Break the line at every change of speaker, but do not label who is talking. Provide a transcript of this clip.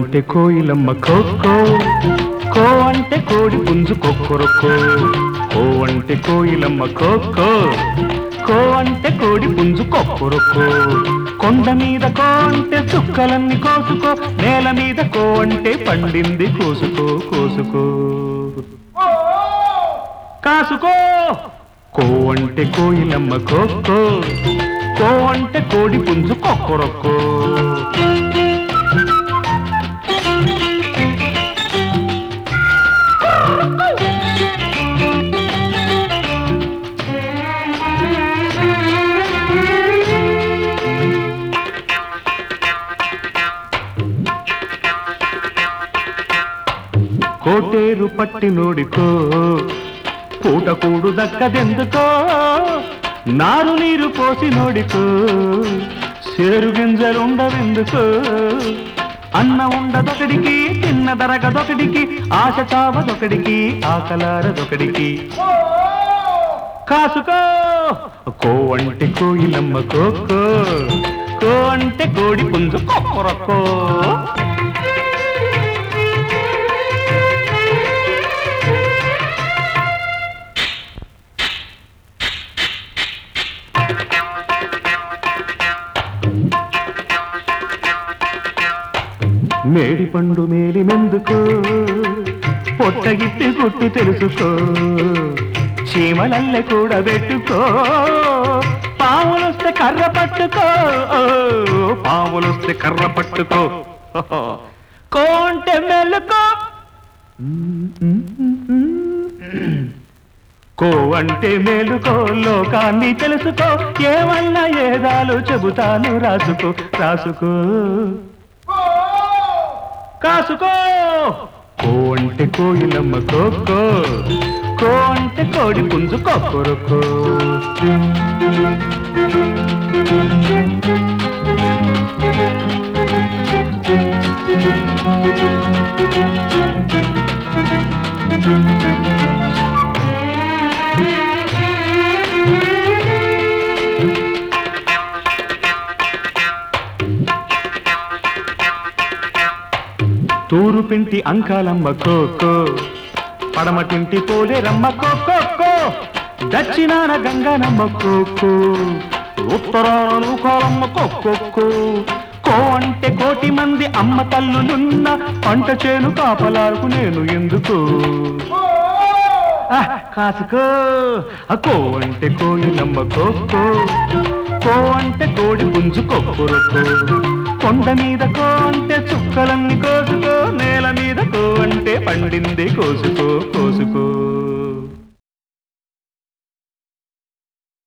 అంటే కోయిలమ్మ కోకో, కో అంటే కోడి పుంజు కొక్కరొక్కో. కో అంటే కోయిలమ్మ కోకో, కో అంటే కోడి పుంజు కొక్కరొక్కో. కొండ మీద కో అంటే చుక్కలన్నీ కోసుకో, నేల మీద కో అంటే పండింది కోసుకో కోసుకో కాసుకో. కో అంటే కోయిలమ్మ కోకో, కో అంటే కోడి పుంజు కొక్కరొక్కో. కోటేరు పట్టి నోడికో, పూటకూడు దక్కదెందుకో. నారు నీరు పోసి నోడికో, సేరు గింజలుండవెందుకో. అన్న ఉండదొకడికి, తిన్న దరగదొకడికి, ఆశ చావదొకడికి, ఆకలారదొకడికి. కాసుకో. కో అంటే కోయిలమ్మ కోకో, కో అంటే కోడి పుంజు కొక్కరొక్కో. మేడి పండు మేలి మెందుకో, పొట్టగిట్టి గుట్టు తెలుసుకో. చీమలల్లె కూడా పెట్టుకో, పావులొస్తే కర్ర పట్టుకో. పావులొస్తే కర్ర పట్టుకో. కో అంటే మెల్లుకో, కో అంటే మేలుకో. లోకాన్ని తెలుసుకో, ఏమన్నా ఏదాలు చెబుతాను రాసుకో రాసుకో కాసుకో. కో అంటే కోయిలమ్మ కోకో, కో అంటే కోడి పుంజు కొక్కరొక్కో. తూరు పింటి అంకాలమ్మ కోకో, పడమటింటి పోలేరమ్మ కోకో. దక్షిణాన గంగానమ్మ కోకో, ఉత్తరాన నూకాలమ్మ కోకో. కో అంటే కోటి మంది అమ్మ తల్లులున్న పంట చేను కాపలాలకు నేను ఎందుకు. కాసుకో. కో అంటే కోయిలమ్మ కోకో, కో అంటే కోడి పుంజు కొక్కరొక్కో. కొండ మీద కో అంటే చుక్కలన్నీ కోసుకో, నేల మీద కో అంటే పండింది కోసుకో కోసుకో.